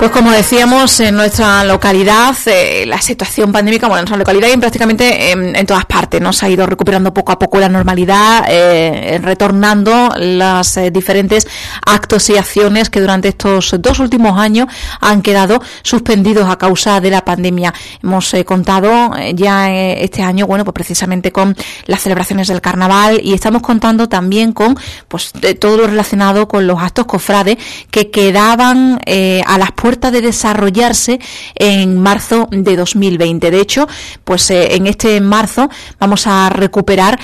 Pues como decíamos, en nuestra localidad, la situación pandémica, bueno, en nuestra localidad y prácticamente en todas partes, ¿no? Se ha ido recuperando poco a poco la normalidad, retornando las diferentes actos y acciones que durante estos 2 últimos años han quedado suspendidos a causa de la pandemia. Hemos contado ya este año, bueno, pues precisamente con las celebraciones del carnaval, y estamos contando también con pues todo lo relacionado con los actos cofrades que quedaban a las puertas de desarrollarse en marzo de 2020. De hecho, pues en este marzo vamos a recuperar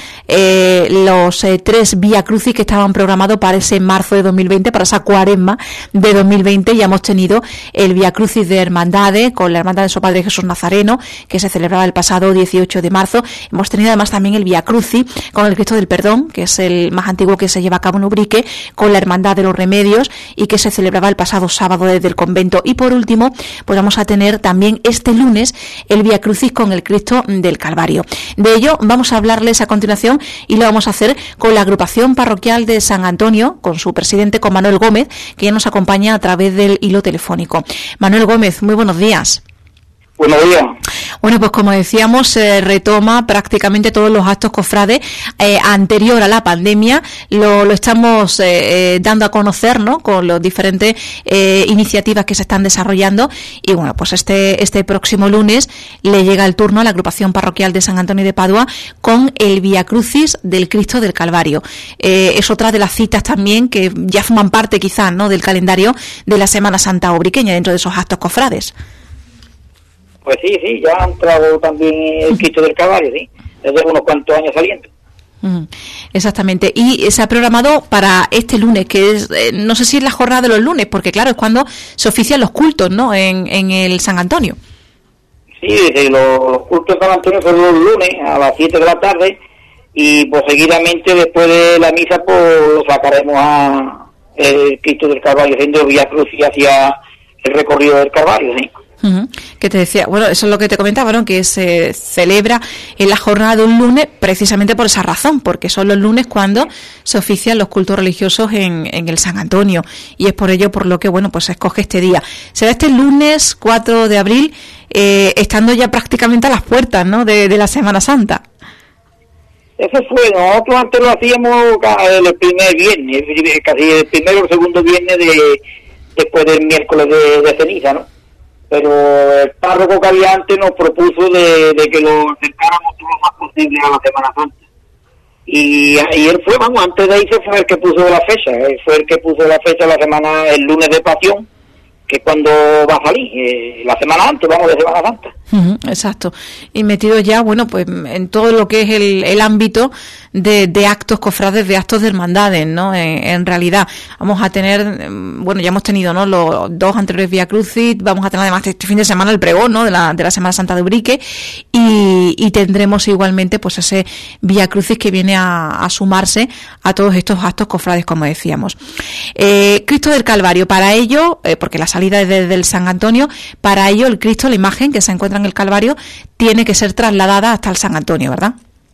los 3 Vía Crucis que estaban programados para ese marzo de 2020, para esa cuaresma de 2020. Ya hemos tenido el Vía Crucis de Hermandades con la Hermandad de Nuestro Padre Jesús Nazareno, que se celebraba el pasado 18 de marzo. Hemos tenido además también el Vía Crucis con el Cristo del Perdón, que es el más antiguo que se lleva a cabo en Ubrique, con la Hermandad de los Remedios, y que se celebraba el pasado sábado desde el convento. Y por último, pues vamos a tener también este lunes el Vía Crucis con el Cristo del Calvario. De ello vamos a hablarles a continuación, y lo vamos a hacer con la agrupación parroquial de San Antonio, con su presidente, con Manuel Gómez, que ya nos acompaña a través del hilo telefónico. Manuel Gómez, muy buenos días. Buenos días. Bueno, pues como decíamos, se retoma prácticamente todos los actos cofrades anterior a la pandemia. Lo estamos dando a conocer, ¿no?, con las diferentes iniciativas que se están desarrollando. Y bueno, pues este próximo lunes le llega el turno a la agrupación parroquial de San Antonio de Padua con el Vía Crucis del Cristo del Calvario. Es otra de las citas también que ya forman parte, quizás, ¿no?, del calendario de la Semana Santa ubriqueña, dentro de esos actos cofrades. Pues sí, ya ha entrado también el Cristo del Calvario, sí, desde unos cuantos años saliendo. Exactamente, y se ha programado para este lunes, que es, no sé si es la jornada de los lunes, porque claro, es cuando se ofician los cultos, ¿no?, en el San Antonio. Sí, los cultos de San Antonio son los lunes a las 7 de la tarde, y pues seguidamente después de la misa pues lo sacaremos a el Cristo del Calvario, haciendo Vía Crucis hacia el recorrido del Calvario, sí. Que te decía, bueno, eso es lo que te comentaba, ¿no?, que se celebra en la jornada de un lunes precisamente por esa razón, porque son los lunes cuando se ofician los cultos religiosos en el San Antonio, y es por ello por lo que, bueno, pues se escoge este día. Será este lunes 4 de abril, estando ya prácticamente a las puertas, ¿no?, de la Semana Santa. Eso fue, nosotros antes lo hacíamos el primer viernes, casi el primero o el segundo viernes después del miércoles de ceniza, ¿no? Pero el párroco que había antes nos propuso de que lo acercáramos todo lo más posible a la Semana Santa. Y él fue, vamos, antes de irse fue el que puso la fecha, la semana, el lunes de Pasión, que es cuando va a salir, la semana antes, vamos, de Semana Santa. Exacto, y metido ya, bueno, pues en todo lo que es el ámbito de actos cofrades, de actos de hermandades, ¿no? En realidad vamos a tener, bueno, ya hemos tenido, ¿no?, los 2 anteriores Vía Crucis, vamos a tener además este fin de semana el pregón, ¿no?, de la Semana Santa de Ubrique, y tendremos igualmente pues ese Vía Crucis que viene a sumarse a todos estos actos cofrades, como decíamos. Cristo del Calvario, para ello, porque la salida es desde el San Antonio, para ello el Cristo, la imagen que se encuentra en el Calvario, tiene que ser trasladada hasta el San Antonio, ¿verdad?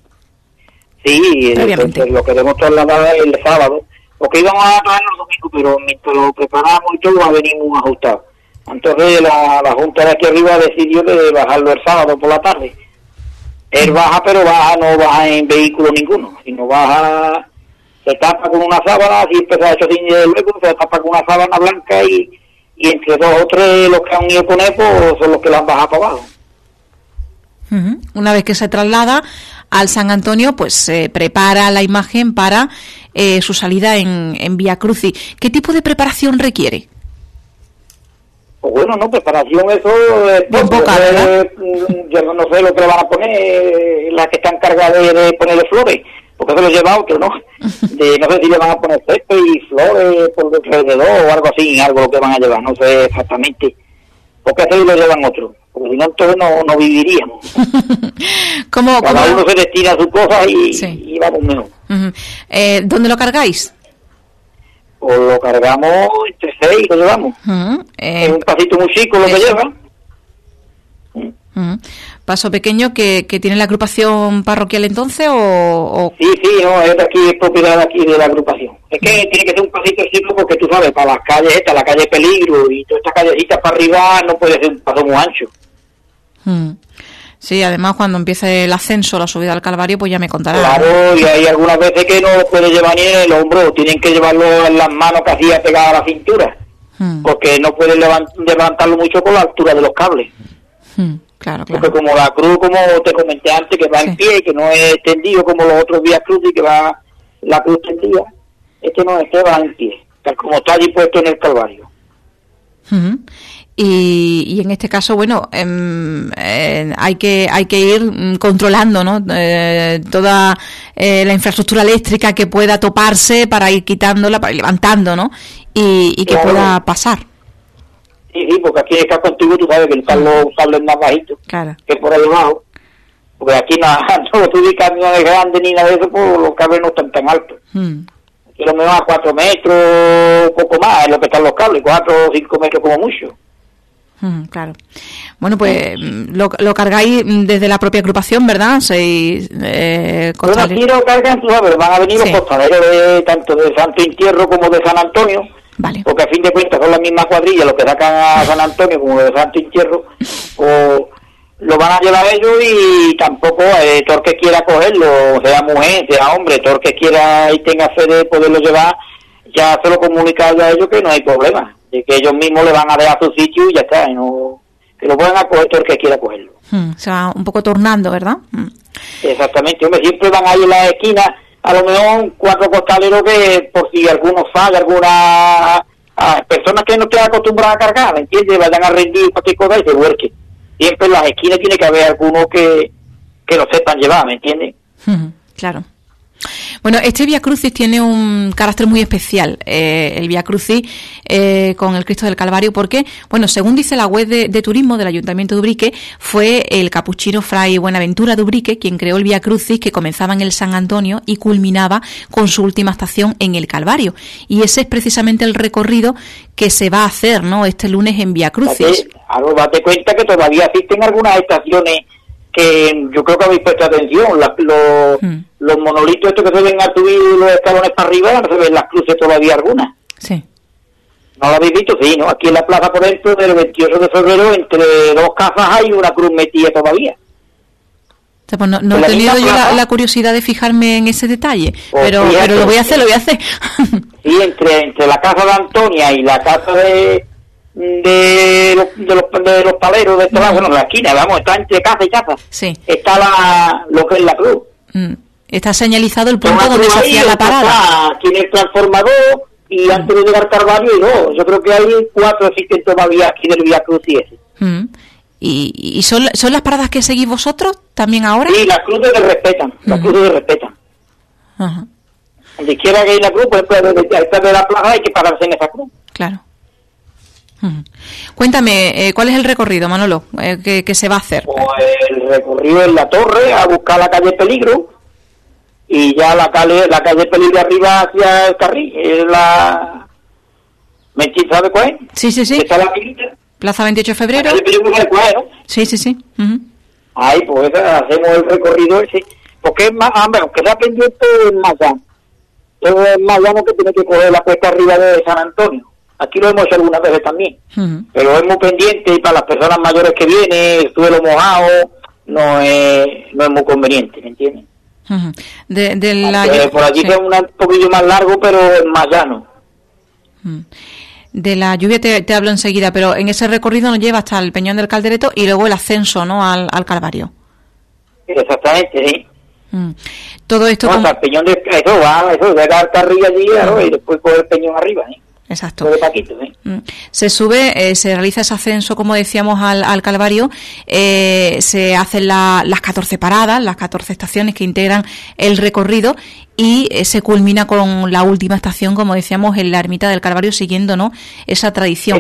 Sí, lo queremos trasladar el sábado, porque íbamos a traerlo el domingo, pero mientras lo preparamos y todo, venimos ajustados. Entonces la Junta de aquí arriba decidió de bajarlo el sábado por la tarde. Él baja, pero no baja en vehículo ninguno, sino baja, se tapa con una sábana, así empezó hecho sin luego, se tapa con una sábana blanca, y entre 2 o 3 los que han ido con él, pues son los que la han bajado para abajo. Una vez que se traslada al San Antonio, pues se prepara la imagen para su salida en Vía Crucis. ¿Qué tipo de preparación requiere? Pues bueno, no, preparación, eso es poca, ¿verdad? Yo no sé lo que le van a poner, las que están cargadas de ponerle flores, porque eso lo lleva otro, ¿no? No sé si le van a poner césped y flores por alrededor o algo así, algo lo que van a llevar, no sé exactamente, porque eso lo llevan otros, porque si no, entonces no viviríamos. Cada uno se destina a sus cosas y vamos mejor. ¿Dónde lo cargáis? Pues lo cargamos entre 6, lo llevamos. Es un pasito muy chico lo que lleva. Paso Pequeño, que tiene la agrupación parroquial entonces, o... Sí, no, es de aquí, es propiedad de aquí de la agrupación. Es que tiene que ser un pasito ciclo porque tú sabes, para las calles estas, la calle Peligro y todas estas callecitas para arriba no puede ser un paso muy ancho. Sí, además cuando empiece el ascenso, la subida al Calvario, pues ya me contarás. Claro, y hay algunas veces que no lo puede llevar ni en el hombro, tienen que llevarlo en las manos casi pegadas a la cintura, porque no pueden levantarlo mucho con la altura de los cables. Claro. Porque como la cruz, como te comenté antes, que va en pie, que no es tendido como los otros Vía Crucis, que va la cruz tendida, este va en pie, tal como está allí puesto en el Calvario. Y en este caso, bueno, hay que ir controlando, ¿no? Toda la infraestructura eléctrica que pueda toparse para ir quitándola, para ir levantando, ¿no? Y que pueda pasar. Sí, porque aquí está contigo, tú sabes que están los cables más bajitos, que por ahí abajo. Porque aquí no se ubica ni nada de grande ni nada de eso, pues los cables no están tan altos. Aquí lo menos a 4 metros, poco más, es lo que están los cables, 4 o 5 metros como mucho. Claro. Bueno, pues lo cargáis desde la propia agrupación, ¿verdad? Bueno, aquí lo cargan, tú sabes, van a venir los costaleros tanto de Santo Entierro como de San Antonio. Vale. Porque a fin de cuentas son la misma cuadrilla, los que sacan a San Antonio como de Santo Entierro, o lo van a llevar ellos y tampoco todo el que quiera cogerlo, sea mujer, sea hombre, todo el que quiera y tenga fe de poderlo llevar, ya se lo comunica a ellos que no hay problema, de que ellos mismos le van a dejar su sitio y ya está, y no, que lo puedan a coger todo el que quiera cogerlo. Se va un poco tornando, ¿verdad? Exactamente, hombre, siempre van ahí en la esquina, a lo mejor 4 costaleros que por si alguno falla, alguna personas que no estén acostumbradas a cargar, ¿me entiendes? Vayan a rendir cualquier cosa y se huerquen. Siempre en las esquinas tiene que haber algunos que lo sepan llevar, ¿me entiendes? Claro. Bueno, este Vía Crucis tiene un carácter muy especial, el Vía Crucis con el Cristo del Calvario, porque, bueno, según dice la web de turismo del Ayuntamiento de Ubrique, fue el capuchino Fray Buenaventura de Ubrique quien creó el Vía Crucis, que comenzaba en el San Antonio y culminaba con su última estación en el Calvario. Y ese es precisamente el recorrido que se va a hacer, ¿no?, este lunes en Vía Crucis. Date cuenta que todavía existen algunas estaciones que yo creo que habéis puesto atención, los monolitos estos que se ven a subir los escalones para arriba, no se ven las cruces todavía algunas. Sí. ¿No lo habéis visto? Sí, ¿no? Aquí en la plaza, por ejemplo, del 28 de febrero, entre 2 casas hay una cruz metida todavía. O sea, pues no he tenido yo la curiosidad de fijarme en ese detalle, pues pero lo voy a hacer. Sí, entre la casa de Antonia y la casa de los paleros de este lado, bueno, la esquina, vamos, está entre casa y casa. Sí. Está lo que es la cruz. Está señalizado el punto donde se hacía la parada. Tiene el transformador y antes de llegar al Calvario hay 2. Yo creo que hay 4 existen todavía aquí del Vía Cruz y ese. ¿Y son las paradas que seguís vosotros también ahora? Sí, las cruces se respetan. Las cruces se respetan. Donde quiera que hay la cruz, por ejemplo, de la plaza hay que pararse en esa cruz. Claro. Cuéntame, ¿cuál es el recorrido, Manolo, que se va a hacer? Pues el recorrido es la torre, a buscar la calle Peligro, y ya la calle Peligro arriba hacia el carril, es la... ¿Me sabes cuál es? Sí. Está la pilita. Plaza 28 de febrero. La calle Peligro, ¿sabes cuál es, no? Sí. Ahí, pues hacemos el recorrido ese, porque es más, aunque sea pendiente, es más llano. Es más llano que tiene que coger la cuesta arriba de San Antonio. Aquí lo hemos hecho algunas veces también, pero es muy pendiente y para las personas mayores que vienen, suelo mojado, no es muy conveniente, ¿me entiendes? Por allí es un poquillo más largo, pero es más llano. De la lluvia te hablo enseguida, pero en ese recorrido nos lleva hasta el Peñón del Caldereto y luego el ascenso, ¿no?, al Calvario. Exactamente, sí. Todo esto... No, o sea, el Peñón eso llega al carril allí, ¿no? Y después coge el Peñón arriba, ¿eh? Exacto. Paquito, ¿sí? Se sube, se realiza ese ascenso, como decíamos, al Calvario, se hacen las 14 paradas, las 14 estaciones que integran el recorrido y se culmina con la última estación, como decíamos, en la ermita del Calvario, siguiendo, ¿no?, esa tradición.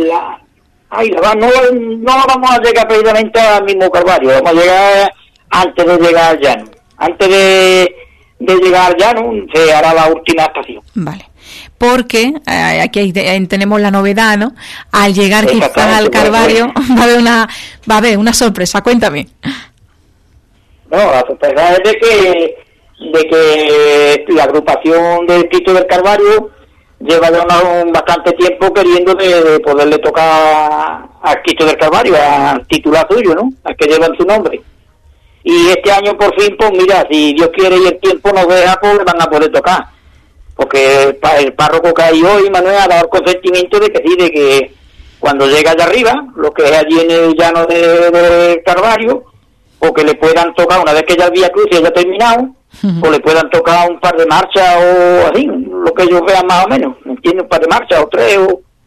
No vamos a llegar precisamente al mismo Calvario, vamos a llegar antes de llegar al llano. Antes de llegar al llano se hará la última estación. Vale. Porque aquí tenemos la novedad, ¿no? Al llegar quizás al Calvario va a haber una sorpresa. Cuéntame. No, la sorpresa es de que la agrupación del Cristo del Calvario lleva ya bastante tiempo queriendo de poderle tocar al Cristo del Calvario, al titular suyo, ¿no? Al que lleva en su nombre. Y este año por fin, pues mira, si Dios quiere y el tiempo nos deja, pues le van a poder tocar. Porque el párroco que hay hoy, Manuel, ha dado el consentimiento de que sí, de que cuando llega allá arriba, lo que es allí en el llano del Calvario, o que le puedan tocar, una vez que ya el Vía Crucis haya terminado, o le puedan tocar un par de marchas o así, lo que ellos vean más o menos, ¿me entiendes? Un par de marchas o tres,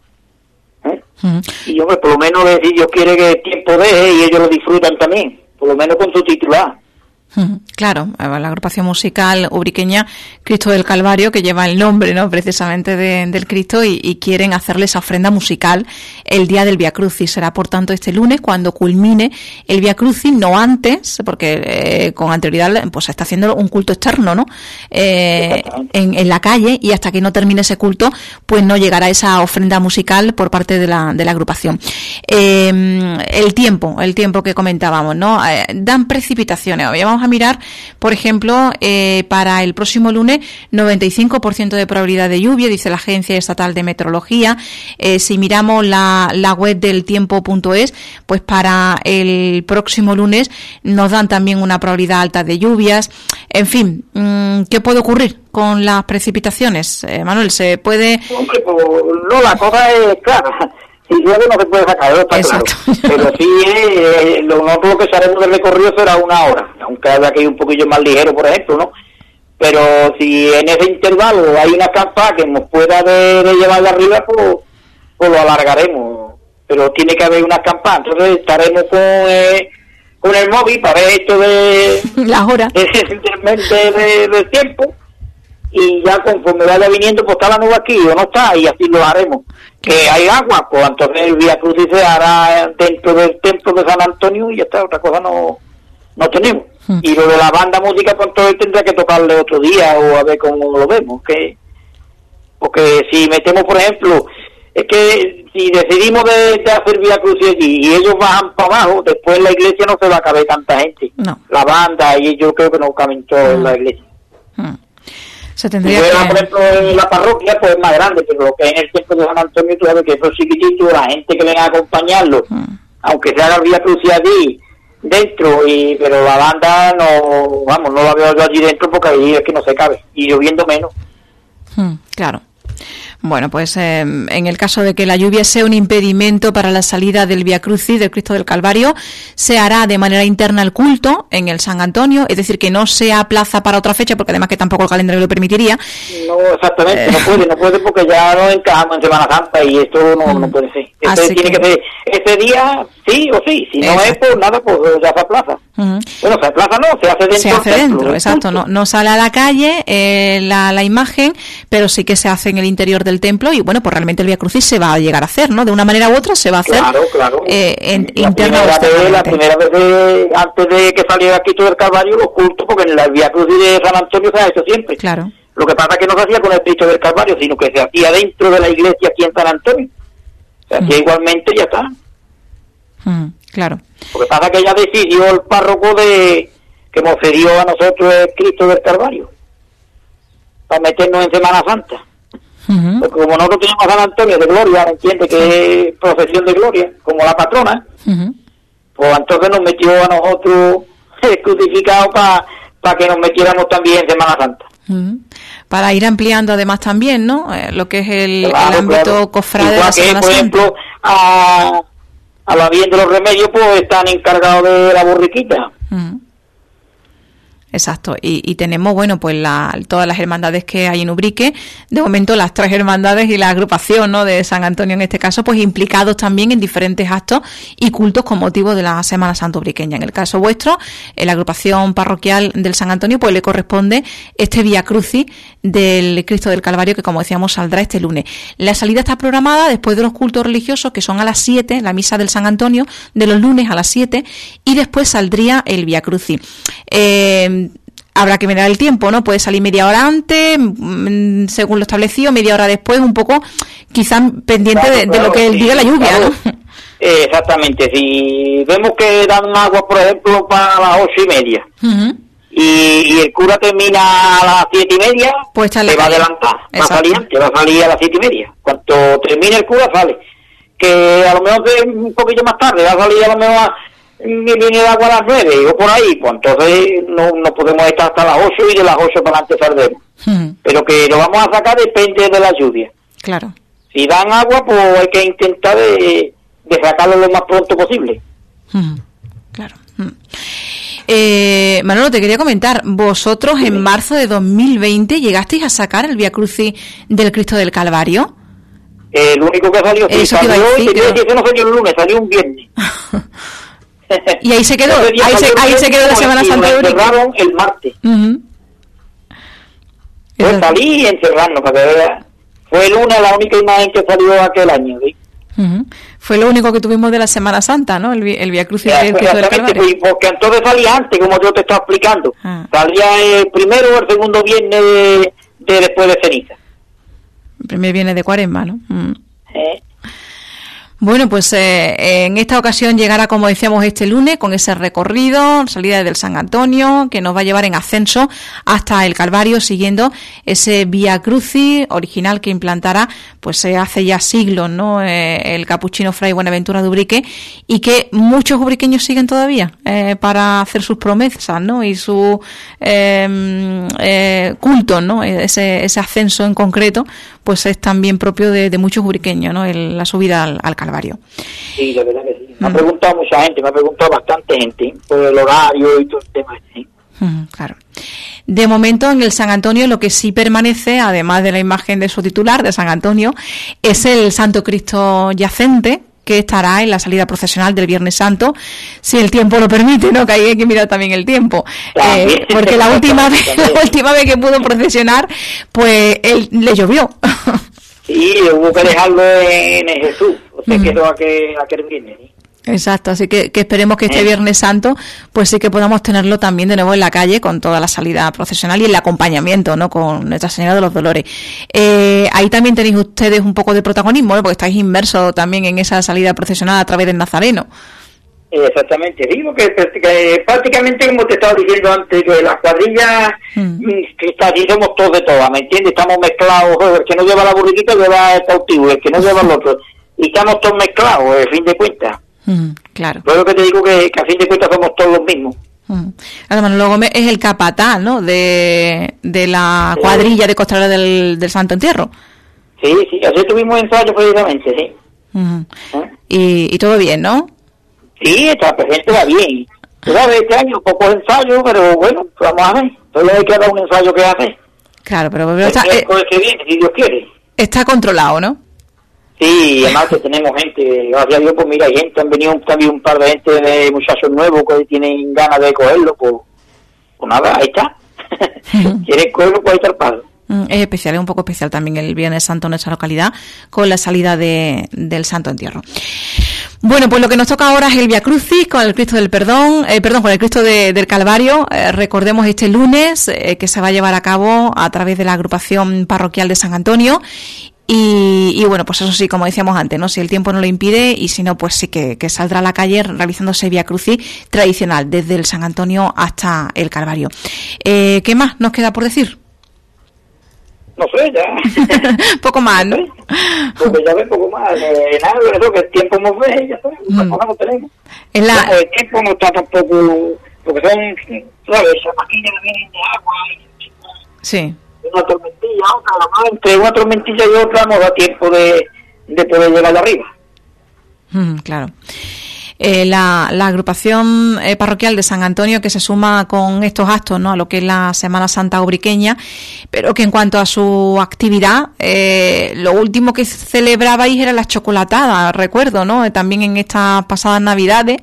y hombre, por lo menos si Dios quiere que el tiempo deje y ellos lo disfrutan también, por lo menos con su titular. Claro, la agrupación musical ubriqueña Cristo del Calvario, que lleva el nombre, ¿no?, precisamente del Cristo, y quieren hacerle esa ofrenda musical el día del Vía Crucis. Será, por tanto, este lunes cuando culmine el Vía Crucis, no antes, porque con anterioridad pues se está haciendo un culto externo, ¿no?, en la calle, y hasta que no termine ese culto, pues no llegará esa ofrenda musical por parte de la agrupación. El tiempo que comentábamos, ¿no?, dan precipitaciones. Hoy vamos a mirar, por ejemplo, para el próximo lunes, 95% de probabilidad de lluvia, dice la Agencia Estatal de Meteorología. Si miramos la web del tiempo.es, pues para el próximo lunes nos dan también una probabilidad alta de lluvias. En fin, ¿qué puede ocurrir con las precipitaciones? Manuel, ¿se puede...? Hombre, pues, no, la cosa es clara. Si llueve no se puede sacar, está exacto, claro. Pero sí, nosotros lo que haremos del recorrido será 1 hora, aunque haya que ir un poquillo más ligero, por ejemplo, ¿no? Pero si en ese intervalo hay una acampada que nos pueda de llevar de arriba, pues lo alargaremos. Pero tiene que haber una acampada, entonces estaremos con el móvil para ver esto de las horas del tiempo, y ya conforme vaya viniendo, pues está la nube aquí o no está, y así lo haremos. Que hay agua, pues entonces el Vía Crucis se hará dentro del templo de San Antonio y ya está, otra cosa no tenemos. Y lo de la banda música, pues entonces tendrá que tocarle otro día o a ver cómo lo vemos, porque si metemos, por ejemplo, es que si decidimos de hacer Vía Crucis allí y ellos bajan para abajo, después en la iglesia no se va a caber tanta gente. No. La banda, y yo creo que no caben todos en la iglesia. Se tendría por ejemplo, en la parroquia pues es más grande, pero lo que es en el templo de San Antonio, tú sabes que eso es chiquitito, la gente que venga a acompañarlo, aunque se haga Vía Crucis allí dentro, pero la banda no la veo yo allí dentro porque ahí es que no se cabe, y lloviendo menos. Claro. Bueno, pues en el caso de que la lluvia sea un impedimento para la salida del Vía Crucis del Cristo del Calvario, se hará de manera interna el culto en el San Antonio, es decir, que no se aplaza para otra fecha, porque además que tampoco el calendario lo permitiría. No, exactamente, no puede porque ya no encajamos en Semana Santa y esto no puede ser. Tiene que ser ese día sí o sí, si no es pues nada, pues ya se aplaza. Bueno, se aplaza no, se hace dentro. Se hace dentro, exacto, no sale a la calle la imagen, pero sí que se hace en el interior del templo, y bueno, pues realmente el Vía Crucis se va a llegar a hacer, ¿no? De una manera u otra se va a hacer. Claro. Interna la primera vez antes de que saliera Cristo del Calvario, los cultos, porque en el Vía Crucis de San Antonio se ha hecho siempre. Claro. Lo que pasa es que no se hacía con el Cristo del Calvario, sino que se hacía dentro de la iglesia aquí en San Antonio. Se hacía igualmente y ya está. Claro. Lo que pasa es que ya decidió el párroco que nos cedió a nosotros el Cristo del Calvario para meternos en Semana Santa. Porque como nosotros tenemos a San Antonio de Gloria, entiende que es procesión de Gloria, como la patrona, pues entonces nos metió a nosotros crucificados para que nos metiéramos también en Semana Santa. Para ir ampliando además también, ¿no? Lo que es el ámbito cofrade de la Semana Santa. Por ejemplo, a la Virgen de los Remedios, pues están encargados de la borriquita. Exacto, y tenemos, bueno, pues todas las hermandades que hay en Ubrique, de momento las 3 hermandades y la agrupación, ¿no?, de San Antonio en este caso, pues implicados también en diferentes actos y cultos con motivo de la Semana Santa ubriqueña. En el caso vuestro, en la agrupación parroquial del San Antonio, pues le corresponde este Vía Crucis del Cristo del Calvario, que como decíamos saldrá este lunes. La salida está programada después de los cultos religiosos, que son a las 7, la misa del San Antonio de los lunes a las 7, y después saldría el Vía Crucis. Habrá que mirar el tiempo, ¿no? Puede salir media hora antes, según lo establecido, media hora después, un poco quizás pendiente de lo que diga la lluvia, ¿no? Exactamente, si vemos que dan agua, por ejemplo, para las 8:30, y el cura termina a las 7:30, pues se va a adelantar, va a salir antes, va a salir a las 7:30. Cuando termine el cura sale, que a lo mejor un poquito más tarde, va a salir a lo mejor viene el agua a las 9 o por ahí, pues entonces no podemos estar hasta las 8 y de las 8 para adelante saldremos. Pero que lo vamos a sacar depende de la lluvia. Claro. Si dan agua, pues hay que intentar de sacarlo lo más pronto posible. Claro. Manolo, te quería comentar, vosotros en marzo de 2020 llegasteis a sacar el Vía Crucis del Cristo del Calvario. El único que salió, eso salió que eso no salió el lunes, salió un viernes. Y ahí se quedó, ahí se quedó la Semana Santa de Urique. Cerraron el martes. Pues salí y encerrarnos, para que veas. Fue el lunes la única imagen que salió aquel año, ¿sí? Fue lo único que tuvimos de la Semana Santa, ¿no? El Vía Crucis del Cristo del Calvario. Porque entonces salía antes, como yo te estaba explicando. Salía el primero o el segundo viernes de después de ceniza. El primer viernes de Cuaresma, ¿no? Bueno, pues en esta ocasión llegará, como decíamos, este lunes con ese recorrido, salida del San Antonio, que nos va a llevar en ascenso hasta el Calvario, siguiendo ese Vía Crucis original que implantará, pues hace ya siglos, ¿no? El capuchino Fray Buenaventura de Ubrique, y que muchos ubriqueños siguen todavía para hacer sus promesas, ¿no? Y su culto, ¿no? Ese ascenso en concreto, pues es también propio de muchos ubriqueños, ¿no? La subida al Calvario. Sí, la verdad que sí. Me ha preguntado mucha gente, me ha preguntado bastante gente por el horario y todo el tema. ¿Sí? Claro. De momento en el San Antonio lo que sí permanece, además de la imagen de su titular, de San Antonio, es el Santo Cristo yacente, que estará en la salida procesional del Viernes Santo, si el tiempo lo permite, ¿no? Que hay que mirar también el tiempo. Porque la última vez que pudo procesionar, pues le llovió. Sí, hubo que dejarlo en Jesús, o sea, quedó aquel viernes. ¿Sí? Exacto, así que esperemos que este Viernes Santo pues sí que podamos tenerlo también de nuevo en la calle con toda la salida procesional y el acompañamiento, ¿no? Con Nuestra Señora de los Dolores. Ahí también tenéis ustedes un poco de protagonismo, ¿no? Porque estáis inmersos también en esa salida procesional a través del Nazareno. Exactamente, digo que prácticamente como te estaba diciendo antes, que las cuadrillas que somos todos de todas, ¿me entiendes? Estamos mezclados, el que no lleva la burriquita lleva el cautivo, el que no lleva el otro, y estamos todos mezclados, a fin de cuentas. Claro. Por lo que te digo que a fin de cuentas somos todos los mismos. Además, Manolo Gómez es el capataz, ¿no? De la cuadrilla de costaleros del Santo Entierro. Sí, así tuvimos ensayo precisamente, sí. Y todo bien, ¿no? Sí, esta presente va bien. Tú sabes, este año pocos ensayos, pero bueno, vamos a ver. Solo hay que dar un ensayo que hace. Claro, pero está, que viene, si Dios quiere. Está controlado, ¿no? Sí, además que tenemos gente, gracias a Dios, pues mira, hay gente, han venido también un par de gente, de muchachos nuevos que tienen ganas de cogerlo, pues nada, ahí está. ¿Quieres cogerlo? Pues ahí está el paso. Es especial, es un poco especial también el Viernes Santo en nuestra localidad, con la salida del Santo Entierro. Bueno, pues lo que nos toca ahora es el Vía Crucis con el Cristo del Perdón, con el Cristo del Calvario. Recordemos este lunes que se va a llevar a cabo a través de la agrupación parroquial de San Antonio. Y bueno, pues eso sí, como decíamos antes, ¿no? Si el tiempo no lo impide, y si no, pues sí que saldrá a la calle realizándose Vía Crucis tradicional, desde el San Antonio hasta el Calvario. ¿Qué más nos queda por decir? No sé, ya. Poco más, ¿no? Porque ya ves, poco más. Nada, eso que el tiempo nos ve, ya sabes, no tenemos. El tiempo no está tampoco, porque son, ¿sabes? Esas máquinas que vienen de agua y sí. Una tormentilla, otra, entre una tormentilla y otra nos da tiempo de poder llegar de arriba. Claro. La agrupación parroquial de San Antonio, que se suma con estos actos, ¿no? A lo que es la Semana Santa ubriqueña, pero que en cuanto a su actividad, lo último que celebrabais eran las chocolatadas, recuerdo, ¿no? También en estas pasadas Navidades,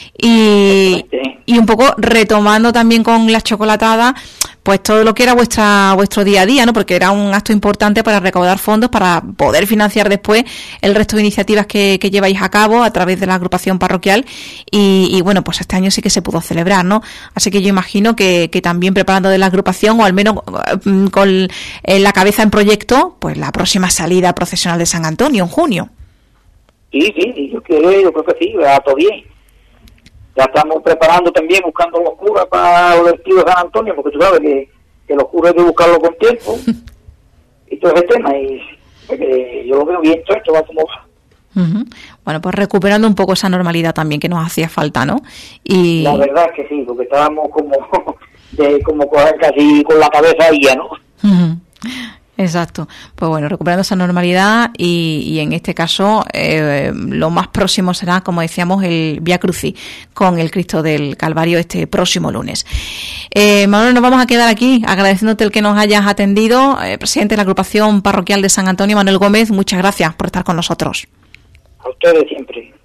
y un poco retomando también con las chocolatadas, pues todo lo que era vuestro día a día, ¿no? Porque era un acto importante para recaudar fondos para poder financiar después el resto de iniciativas que lleváis a cabo a través de la agrupación parroquial, y bueno, pues este año sí que se pudo celebrar, ¿no? Así que yo imagino que también preparando de la agrupación, o al menos con la cabeza en proyecto, pues la próxima salida procesional de San Antonio en junio. Sí, yo creo que sí, va todo bien. Ya estamos preparando también, buscando los curas para los vestidos de San Antonio, porque tú sabes que los curas hay que buscarlo con tiempo, y todo ese tema, y yo lo veo bien, todo esto va como va. Uh-huh. Bueno, pues recuperando un poco esa normalidad también que nos hacía falta, ¿no? Y la verdad es que sí, porque estábamos como casi con la cabeza ahí, ¿no? Uh-huh. Exacto. Pues bueno, recuperando esa normalidad y en este caso lo más próximo será, como decíamos, el Vía Crucis con el Cristo del Calvario este próximo lunes. Manuel, nos vamos a quedar aquí agradeciéndote el que nos hayas atendido. Presidente de la agrupación parroquial de San Antonio, Manuel Gómez, muchas gracias por estar con nosotros. A ustedes siempre.